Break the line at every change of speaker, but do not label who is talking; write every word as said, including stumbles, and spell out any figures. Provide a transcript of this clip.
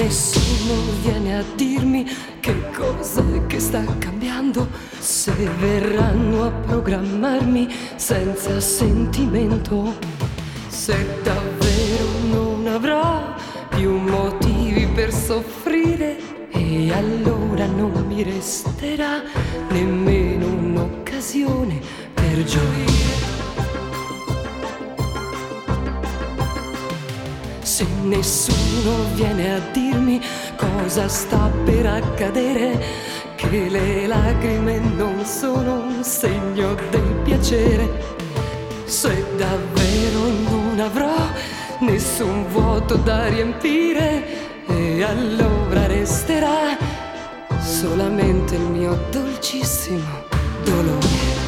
nessuno viene a dirmi che cos'è che sta cambiando, se verranno a programmarmi senza sentimento, se davvero non avrò più motivi per soffrire, e allora non mi resterà nemmeno un'occasione per gioire. Se nessuno viene a dirmi cosa sta per accadere, che le lacrime non sono un segno del piacere, se davvero non avrò nessun vuoto da riempire, e allora resterà solamente il mio dolcissimo dolore.